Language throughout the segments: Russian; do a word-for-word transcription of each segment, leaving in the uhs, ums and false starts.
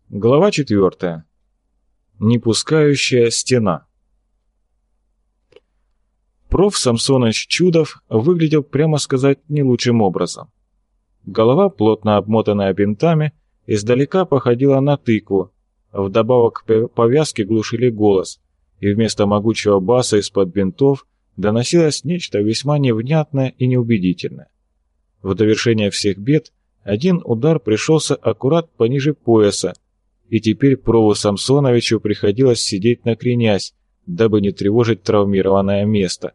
Глава четвертая. Непускающая стена. Проф. Самсоныч Чудов выглядел, прямо сказать, не лучшим образом. Голова, плотно обмотанная бинтами, издалека походила на тыкву, вдобавок к повязке глушили голос, и вместо могучего баса из-под бинтов доносилось нечто весьма невнятное и неубедительное. В довершение всех бед один удар пришелся аккурат пониже пояса, и теперь Прову Самсоновичу приходилось сидеть накренясь, дабы не тревожить травмированное место.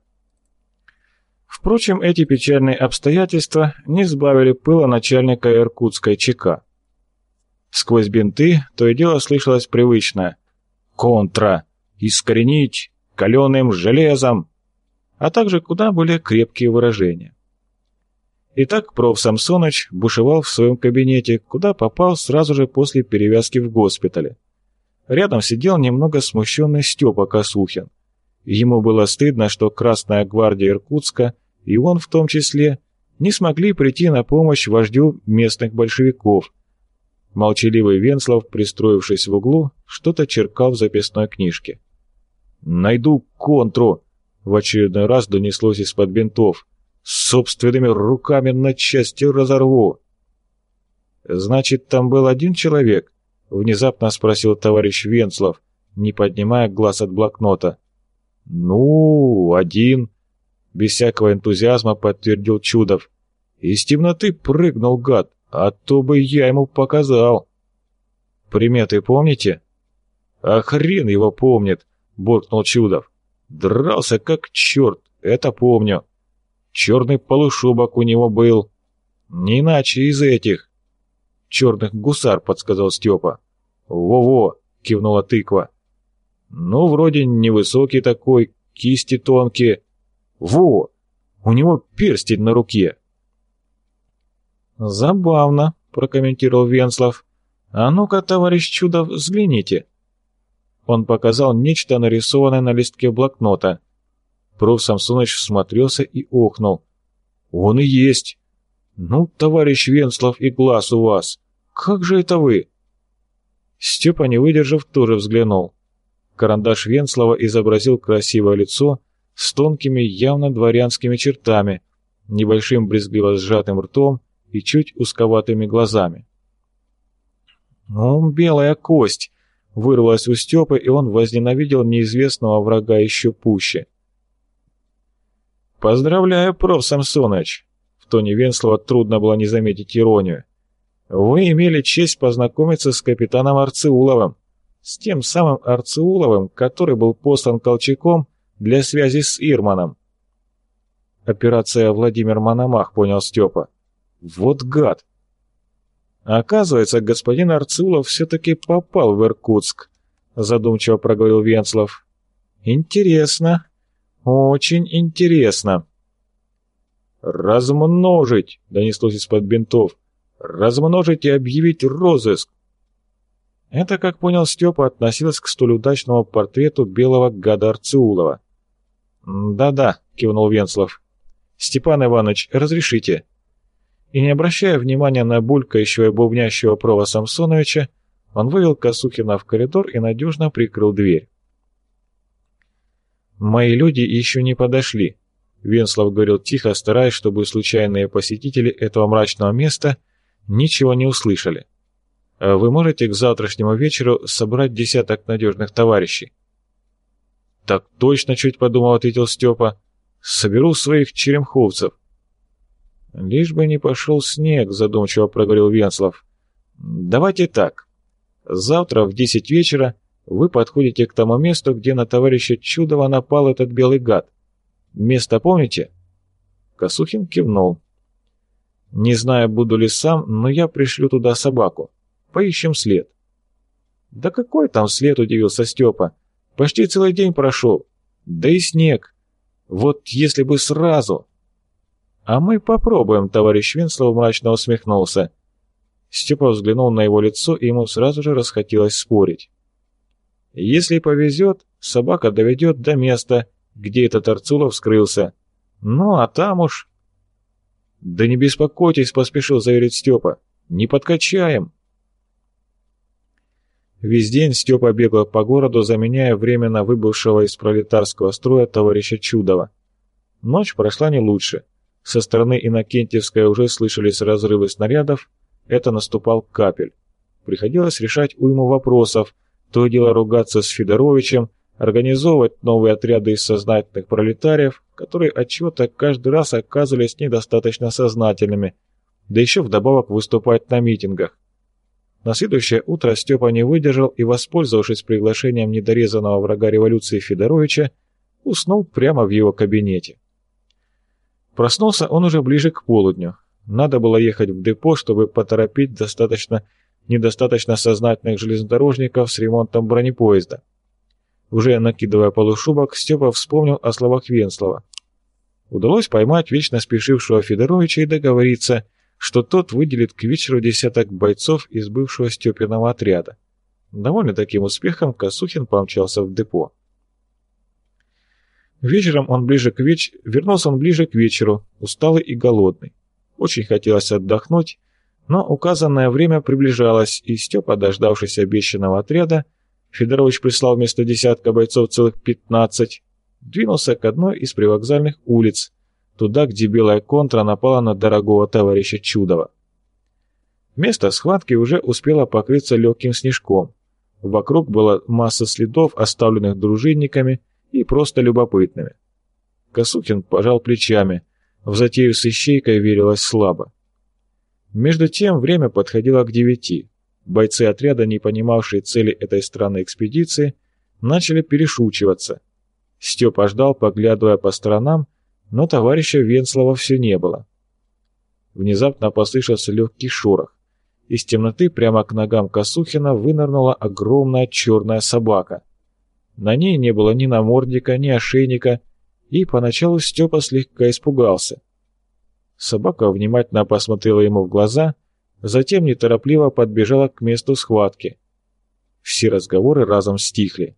Впрочем, эти печальные обстоятельства не сбавили пыла начальника иркутской ЧК. Сквозь бинты то и дело слышалось привычное «контра», «искоренить», «каленым железом», а также куда более крепкие выражения. Итак, проф. Самсоныч бушевал в своем кабинете, куда попал сразу же после перевязки в госпитале. Рядом сидел немного смущенный Степа Косухин. Ему было стыдно, что Красная гвардия Иркутска, и он в том числе, не смогли прийти на помощь вождю местных большевиков. Молчаливый Венслов, пристроившись в углу, что-то черкал в записной книжке. «Найду контру!» — в очередной раз донеслось из-под бинтов. «Собственными руками на части разорву!» «Значит, там был один человек?» — внезапно спросил товарищ Венслов, не поднимая глаз от блокнота. «Ну, один», — без всякого энтузиазма подтвердил Чудов. «Из темноты прыгнул гад, а то бы я ему показал». «Приметы помните?» «А хрен его помнит», — буркнул Чудов. «Дрался как черт, это помню. Черный полушубок у него был. Не иначе из этих». «Черных гусар», — подсказал Степа. «Во-во», — кивнула тыква. «Ну, вроде невысокий такой, кисти тонкие. Во! У него перстень на руке». «Забавно», — прокомментировал Венслов. «А ну-ка, товарищ Чудов, взгляните». Он показал нечто, нарисованное на листке блокнота. Проф. Самсоныч всмотрелся и охнул. «Он и есть! Ну, товарищ Венслов, и глаз у вас! Как же это вы?» Степа, не выдержав, тоже взглянул. Карандаш Венслова изобразил красивое лицо с тонкими, явно дворянскими чертами, небольшим брезгливо сжатым ртом и чуть узковатыми глазами. «Ну, белая кость!» — вырвалась у Степы, и он возненавидел неизвестного врага еще пуще. «Поздравляю, проф. Самсоныч!» В тоне Венслова трудно было не заметить иронию. «Вы имели честь познакомиться с капитаном Арцеуловым, с тем самым Арцеуловым, который был послан Колчаком для связи с Ирманом». «Операция Владимир Мономах», — понял Степа. «Вот гад!» «Оказывается, господин Арцеулов все-таки попал в Иркутск», — задумчиво проговорил Венслов. «Интересно, очень интересно». «Размножить!» — донеслось из-под бинтов. «Размножить и объявить розыск!» Это, как понял Степа, относилось к столь удачному портрету белого гада Арцеулова. «Да-да», — кивнул Венслов. «Степан Иванович, разрешите?» И, не обращая внимания на булькающего и бубнящего профа Самсоновича, он вывел Косухина в коридор и надежно прикрыл дверь. «Мои люди еще не подошли», — Венслов говорил тихо, стараясь, чтобы случайные посетители этого мрачного места ничего не услышали. «Вы можете к завтрашнему вечеру собрать десяток надежных товарищей?» «Так точно, чуть подумал», — ответил Степа. «Соберу своих черемховцев». «Лишь бы не пошел снег», — задумчиво проговорил Венслов. «Давайте так. Завтра в десять вечера вы подходите к тому месту, где на товарища Чудова напал этот белый гад. Место помните?» Косухин кивнул. «Не знаю, буду ли сам, но я пришлю туда собаку. Поищем след». «Да какой там след?» — удивился Степа. «Почти целый день прошел. Да и снег. Вот если бы сразу...» «А мы попробуем», — товарищ Венслов мрачно усмехнулся. Степа взглянул на его лицо, и ему сразу же расхотелось спорить. «Если повезет, собака доведет до места, где этот Арцулов скрылся. Ну, а там уж...» «Да не беспокойтесь», — поспешил заверить Степа. «Не подкачаем». Весь день Степа бегал по городу, заменяя временно выбывшего из пролетарского строя товарища Чудова. Ночь прошла не лучше. Со стороны Иннокентьевской уже слышались разрывы снарядов, это наступал Капель. Приходилось решать уйму вопросов, то и дело ругаться с Федоровичем, организовывать новые отряды из сознательных пролетариев, которые отчего-то каждый раз оказывались недостаточно сознательными, да еще вдобавок выступать на митингах. На следующее утро Степа не выдержал и, воспользовавшись приглашением недорезанного врага революции Федоровича, уснул прямо в его кабинете. Проснулся он уже ближе к полудню. Надо было ехать в депо, чтобы поторопить достаточно, недостаточно сознательных железнодорожников с ремонтом бронепоезда. Уже накидывая полушубок, Степа вспомнил о словах Венслова. Удалось поймать вечно спешившего Федоровича и договориться, что тот выделит к вечеру десяток бойцов из бывшего Степиного отряда. Довольно таким успехом Косухин помчался в депо. Вечером он ближе к веч... Вернулся он ближе к вечеру, усталый и голодный. Очень хотелось отдохнуть, но указанное время приближалось, и Степа, дождавшись обещанного отряда, Федорович прислал вместо десятка бойцов целых пятнадцать, двинулся к одной из привокзальных улиц, туда, где белая контра напала на дорогого товарища Чудова. Место схватки уже успело покрыться легким снежком. Вокруг была масса следов, оставленных дружинниками и просто любопытными. Косухин пожал плечами, в затею с ищейкой верилось слабо. Между тем время подходило к девяти. Бойцы отряда, не понимавшие цели этой странной экспедиции, начали перешучиваться. Степа ждал, поглядывая по сторонам, но товарища Венслова все не было. Внезапно послышался легкий шорох. Из темноты прямо к ногам Косухина вынырнула огромная черная собака. На ней не было ни намордника, ни ошейника, и поначалу Степа слегка испугался. Собака внимательно посмотрела ему в глаза, затем неторопливо подбежала к месту схватки. Все разговоры разом стихли.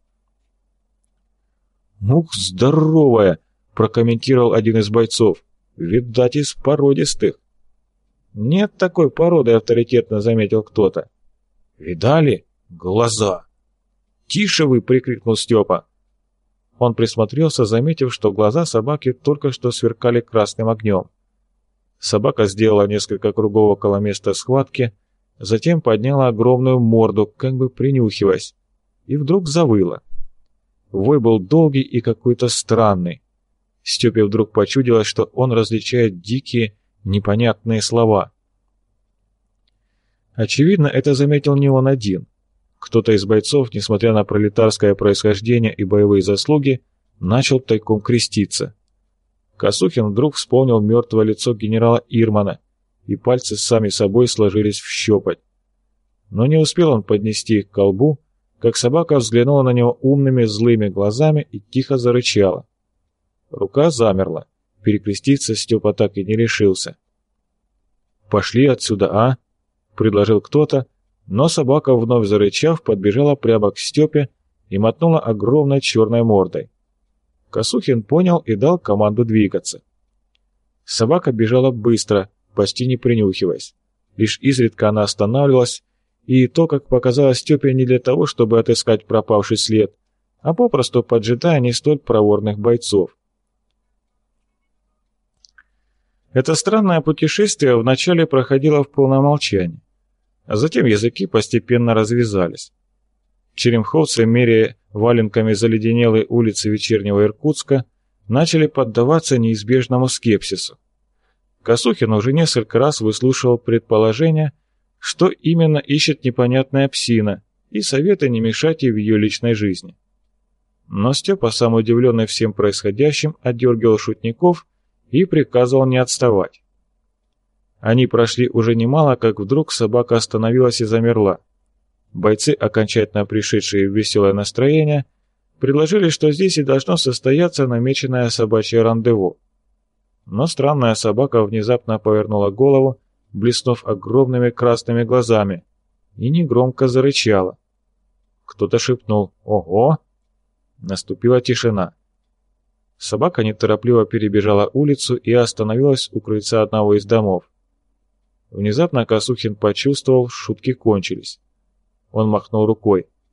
«Ух, здоровая!» — прокомментировал один из бойцов. «Видать, из породистых». «Нет такой породы», — авторитетно заметил кто-то. «Видали? Глаза!» «Тише вы!» — прикрикнул Степа. Он присмотрелся, заметив, что глаза собаки только что сверкали красным огнем. Собака сделала несколько кругов около места схватки, затем подняла огромную морду, как бы принюхиваясь, и вдруг завыла. Вой был долгий и какой-то странный. Степе вдруг почудилось, что он различает дикие, непонятные слова. Очевидно, это заметил не он один. Кто-то из бойцов, несмотря на пролетарское происхождение и боевые заслуги, начал тайком креститься. Косухин вдруг вспомнил мертвое лицо генерала Ирмана, и пальцы сами собой сложились в щепоть. Но не успел он поднести их к колбу, как собака взглянула на него умными злыми глазами и тихо зарычала. Рука замерла, перекреститься Степа так и не решился. «Пошли отсюда, а?» — предложил кто-то, но собака, вновь зарычав, подбежала прямо к Степе и мотнула огромной черной мордой. Косухин понял и дал команду двигаться. Собака бежала быстро, почти не принюхиваясь. Лишь изредка она останавливалась, и то, как показалось Степе, не для того, чтобы отыскать пропавший след, а попросту поджидая не столь проворных бойцов. Это странное путешествие вначале проходило в полном молчании, а затем языки постепенно развязались. Черемховцы, меряя валенками заледенелые улицы вечернего Иркутска, начали поддаваться неизбежному скепсису. Косухин уже несколько раз выслушивал предположения, что именно ищет непонятная псина, и советы не мешать ей в ее личной жизни. Но Степа, сам удивленный всем происходящим, отдергивал шутников и приказывал не отставать. Они прошли уже немало, как вдруг собака остановилась и замерла. Бойцы, окончательно пришедшие в веселое настроение, предложили, что здесь и должно состояться намеченное собачье рандеву. Но странная собака внезапно повернула голову, блеснув огромными красными глазами, и негромко зарычала. Кто-то шепнул «Ого!». Наступила тишина. Собака неторопливо перебежала улицу и остановилась у крыльца одного из домов. Внезапно Косухин почувствовал, шутки кончились. Он махнул рукой.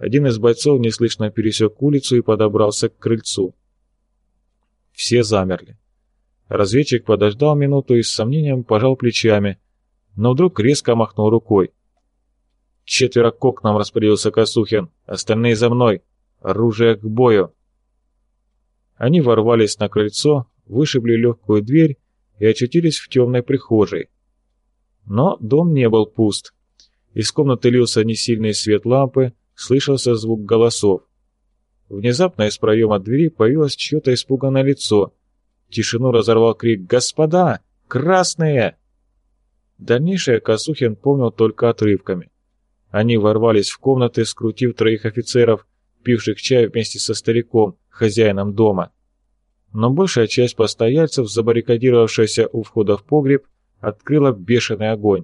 Один из бойцов неслышно пересек улицу и подобрался к крыльцу. Все замерли. Разведчик подождал минуту и с сомнением пожал плечами, но вдруг резко махнул рукой. «Четверо к окнам», — распорядился Косухин. «Остальные за мной! Оружие к бою!» Они ворвались на крыльцо, вышибли легкую дверь и очутились в темной прихожей. Но дом не был пуст. Из комнаты лился несильный свет лампы, слышался звук голосов. Внезапно из проема двери появилось чье-то испуганное лицо. Тишину разорвал крик «Господа! Красные!». Дальнейшее Косухин помнил только отрывками. Они ворвались в комнаты, скрутив троих офицеров, пивших чай вместе со стариком, хозяином дома. Но большая часть постояльцев, забаррикадировавшаяся у входа в погреб, открыла бешеный огонь.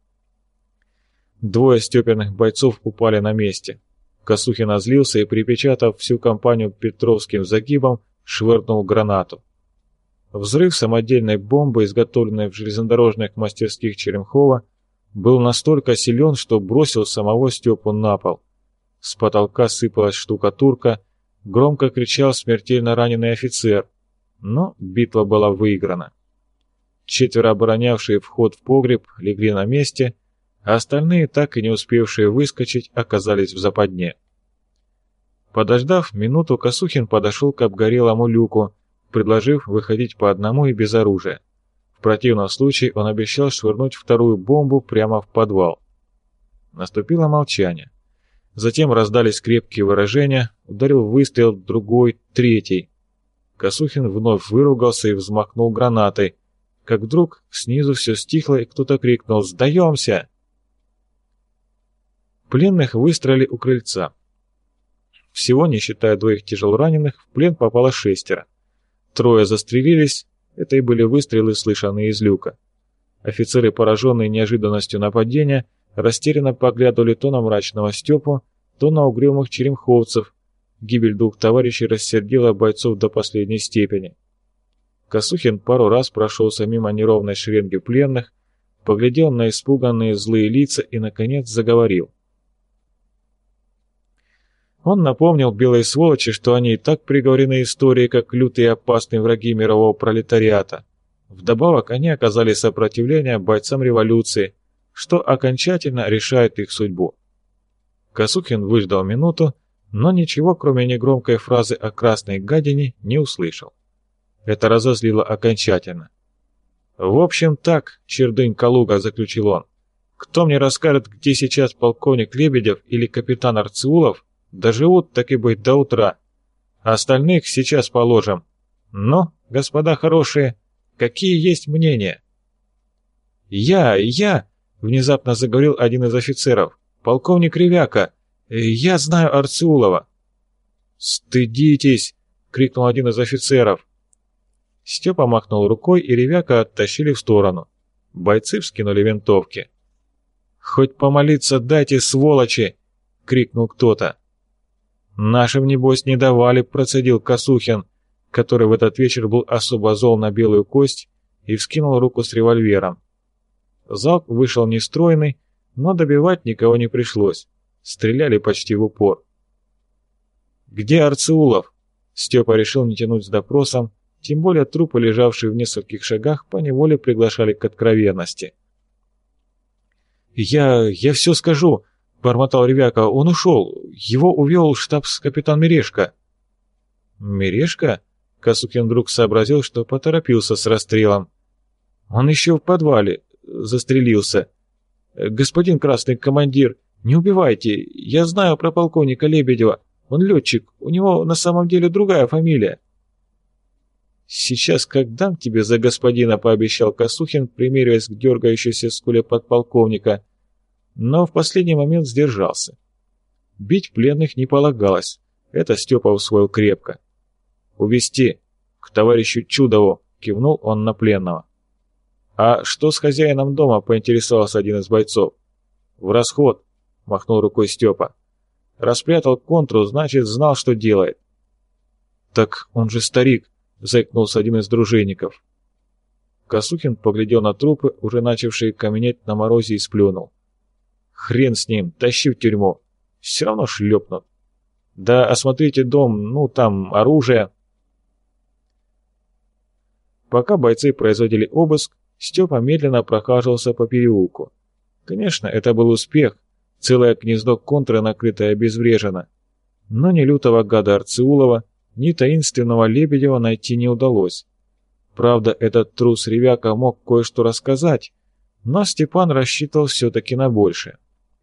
Двое степенных бойцов упали на месте. Косухин озлился и, припечатав всю компанию петровским загибом, швырнул гранату. Взрыв самодельной бомбы, изготовленной в железнодорожных мастерских Черемхова, был настолько силен, что бросил самого Степу на пол. С потолка сыпалась штукатурка, громко кричал смертельно раненый офицер, но битва была выиграна. Четверо оборонявшие вход в погреб легли на месте, а остальные, так и не успевшие выскочить, оказались в западне. Подождав минуту, Косухин подошел к обгорелому люку, предложив выходить по одному и без оружия. В противном случае он обещал швырнуть вторую бомбу прямо в подвал. Наступило молчание. Затем раздались крепкие выражения, ударил выстрел, другой, третий. Косухин вновь выругался и взмахнул гранатой, как вдруг снизу все стихло и кто-то крикнул «Сдаемся!». Пленных выстроили у крыльца. Всего, не считая двоих тяжелораненых, в плен попало шестеро. Трое застрелились, это и были выстрелы, слышанные из люка. Офицеры, пораженные неожиданностью нападения, растерянно поглядывали то на мрачного Степу, то на угрюмых черемховцев. Гибель двух товарищей рассердила бойцов до последней степени. Косухин пару раз прошелся мимо неровной шеренги пленных, поглядел на испуганные злые лица и, наконец, заговорил. Он напомнил белой сволочи, что они и так приговорены историей, как лютые и опасные враги мирового пролетариата. Вдобавок они оказали сопротивление бойцам революции, что окончательно решает их судьбу. Косухин выждал минуту, но ничего, кроме негромкой фразы о красной гадине, не услышал. Это разозлило окончательно. «В общем так, чердынь Калуга», — заключил он. «Кто мне расскажет, где сейчас полковник Лебедев или капитан Арцеулов, доживут, так и быть, до утра. Остальных сейчас положим. Но, господа хорошие, какие есть мнения?» «Я, я!» — внезапно заговорил один из офицеров. «Полковник Ревяка. Я знаю Арцеулова». «Стыдитесь!» — крикнул один из офицеров. Степа махнул рукой, и Ревяка оттащили в сторону. Бойцы вскинули винтовки. «Хоть помолиться дайте, сволочи!» — крикнул кто-то. «Нашим, небось, не давали», — процедил Косухин, который в этот вечер был особо зол на белую кость, и вскинул руку с револьвером. Залп вышел нестройный, но добивать никого не пришлось. Стреляли почти в упор. «Где Арцеулов?» Степа решил не тянуть с допросом, тем более трупы, лежавшие в нескольких шагах, поневоле приглашали к откровенности. «Я... я все скажу», — бормотал Ревяка. «Он ушел. Его увел штабс-капитан Мережко». «Мережко?» — Косухин вдруг сообразил, что поторопился с расстрелом. «Он еще в подвале. Застрелился. Господин красный командир, не убивайте. Я знаю про полковника Лебедева. Он летчик. У него на самом деле другая фамилия». «Сейчас как дам тебе за господина», — пообещал Косухин, примериваясь к дергающейся скуле подполковника, но в последний момент сдержался. Бить пленных не полагалось, это Степа усвоил крепко. «Увести к товарищу Чудову», — кивнул он на пленного. «А что с хозяином дома?» — поинтересовался один из бойцов. «В расход», — махнул рукой Степа. «Распрятал контру, значит, знал, что делает». «Так он же старик», — заикнулся один из дружинников. Косухин поглядел на трупы, уже начавшие каменеть на морозе, и сплюнул. «Хрен с ним, тащи в тюрьму. Все равно шлепнут. Да осмотрите дом, ну там оружие. Пока бойцы производили обыск, Степа медленно прохаживался по переулку. Конечно, это был успех, целое гнездо контры, накрытое обезврежено. Но ни лютого гада Арцеулова, ни таинственного Лебедева найти не удалось. Правда, этот трус-ревяка мог кое-что рассказать, но Степан рассчитывал все-таки на большее.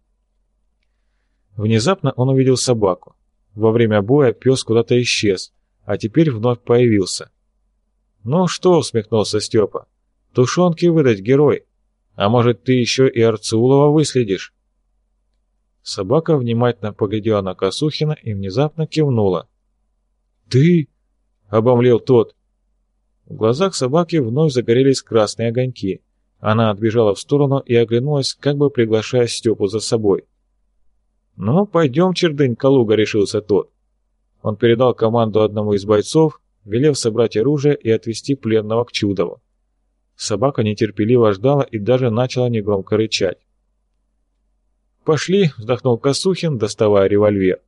Внезапно он увидел собаку. Во время боя пес куда-то исчез, а теперь вновь появился. «Ну что?» — усмехнулся Степа. «Тушенки выдать, герой. А может, ты еще и Арцеулова выследишь?» Собака внимательно поглядела на Косухина и внезапно кивнула. «Ты?» — обомлел тот. В глазах собаки вновь загорелись красные огоньки. Она отбежала в сторону и оглянулась, как бы приглашая Степу за собой. «Ну, пойдем, чердынь, Калуга», — решился тот. Он передал команду одному из бойцов, велев собрать оружие и отвести пленного к Чудову. Собака нетерпеливо ждала и даже начала негромко рычать. «Пошли», — вздохнул Косухин, доставая револьвер.